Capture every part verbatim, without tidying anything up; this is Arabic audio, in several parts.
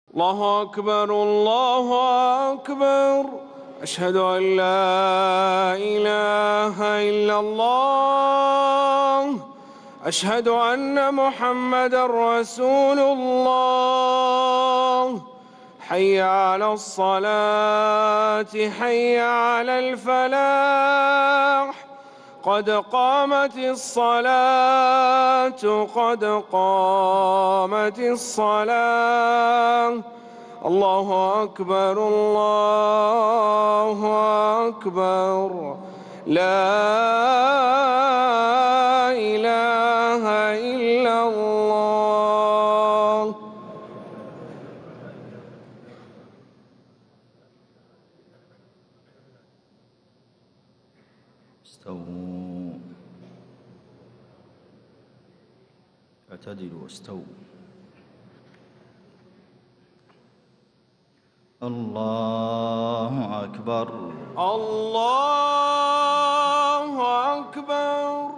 الله أكبر الله أكبر. أشهد أن لا إله إلا الله. أشهد أن محمدًا رسول الله. حي على الصلاة حي على الفلاح. قد قامت الصلاة قد قامت الصلاة. الله أكبر الله أكبر. لا إله إلا الله. استووا اعتدلوا استووا. الله أكبر الله أكبر.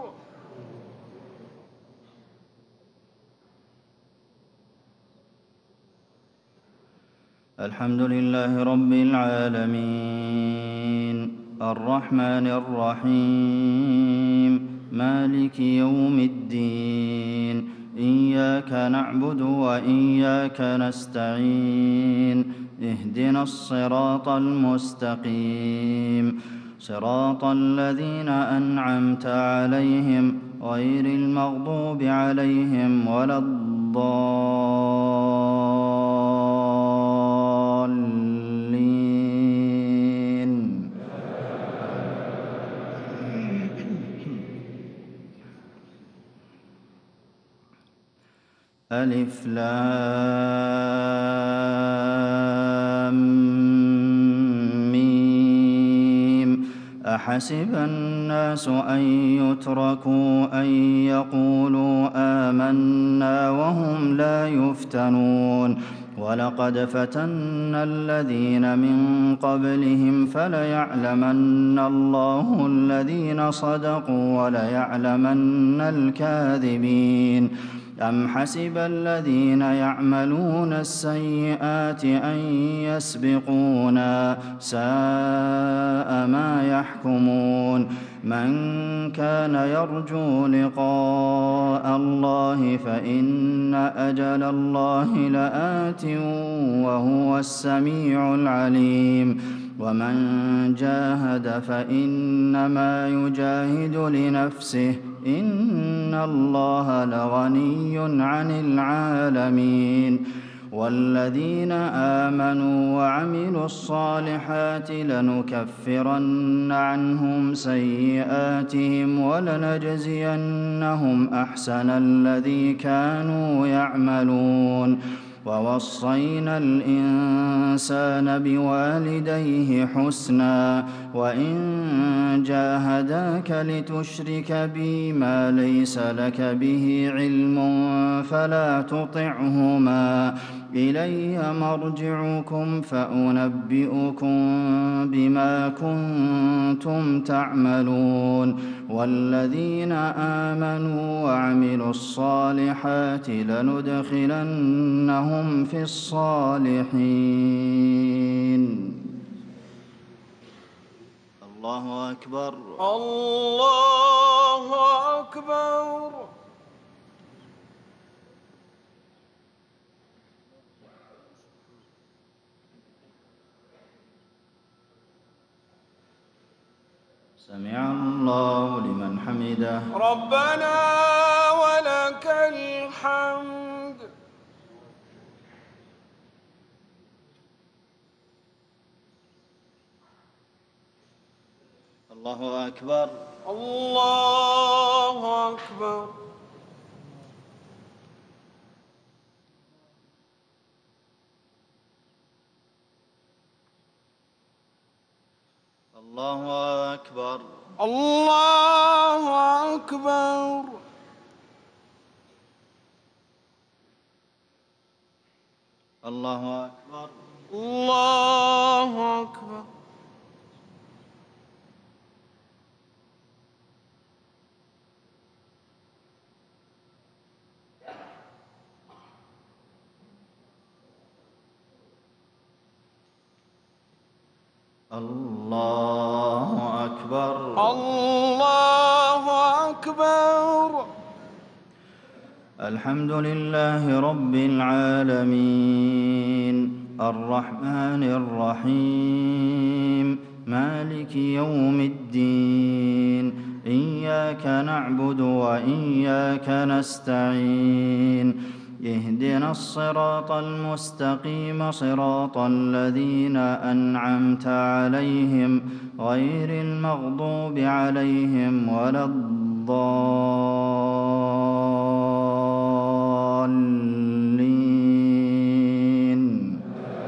الحمد لله رب العالمين الرحمن الرحيم مالك يوم الدين إياك نعبد وإياك نستعين اهدنا الصراط المستقيم صراط الذين أنعمت عليهم غير المغضوب عليهم ولا الضالين. ألف لام ميم أحسب الناس أن يتركوا أن يقولوا آمنا وهم لا يفتنون ولقد فتنا الذين من قبلهم فليعلمن الله الذين صدقوا وليعلمن الكاذبين. أم حسب الذين يعملون السيئات أن يسبقونا ساء ما يحكمون. من كان يرجو لقاء الله فإن أجل الله لآت وهو السميع العليم. ومن جاهد فإنما يجاهد لنفسه إن الله لغني عن العالمين. والذين آمنوا وعملوا الصالحات لنكفرن عنهم سيئاتهم ولنجزينهم أحسن الذي كانوا يعملون. ووصينا الإنسان بوالديه حسنا وإن جاهداك لتشرك بي ما ليس لك به علم فلا تطعهما إلي مرجعكم فأنبئكم بما كنتم تعملون. والذين آمنوا وعملوا الصالحات لندخلنهم في الصالحين. الله أكبر الله أكبر. سمع الله لمن حمده ربنا ولك الحمد. الله أكبر الله أكبر. الله أكبر الله أكبر. الله أكبر الله أكبر. الله أكبر. الله أكبر. الحمد لله رب العالمين الرحمن الرحيم مالك يوم الدين إياك نعبد وإياك نستعين اهدنا الصراط المستقيم صراط الذين أنعمت عليهم غير المغضوب عليهم ولا الضالين.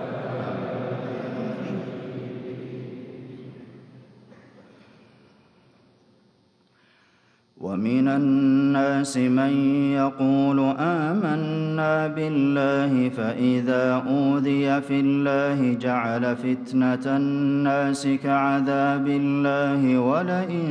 ومن الناس من يقول آمنا بالله فإذا أوذي في الله جعل فتنة الناس كعذاب الله ولئن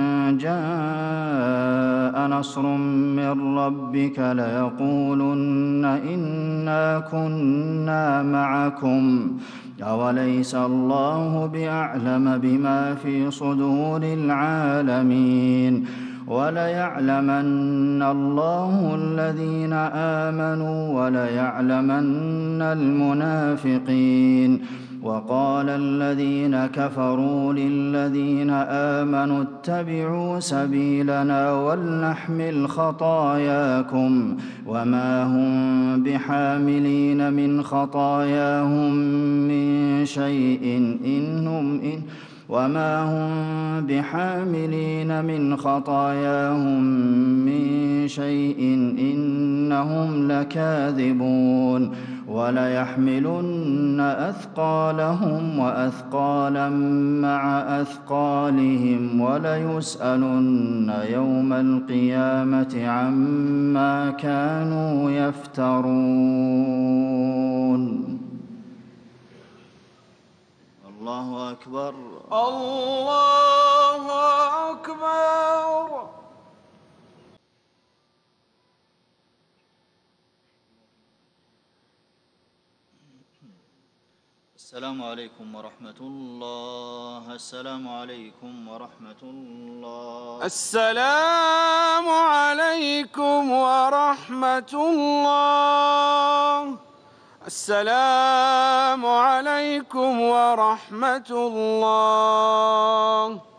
جاء نصر من ربك ليقولن إنا كنا معكم أوليس الله بأعلم بما في صدور العالمين وليعلمن الله الذين آمنوا وليعلمن المنافقين. وقال الذين كفروا للذين آمنوا اتبعوا سبيلنا ولنحمل خطاياكم وما هم بحاملين من خطاياهم من شيء إنهم إن وما هم بحاملين من خطاياهم من شيء إنهم لكاذبون وليحملن أثقالهم وأثقالا مع أثقالهم وليسألن يوم القيامة عما كانوا يفترون. الله أكبر. الله أكبر. السلام عليكم ورحمة الله. السلام عليكم ورحمة الله. السلام عليكم ورحمة الله. السلام عليكم ورحمة الله.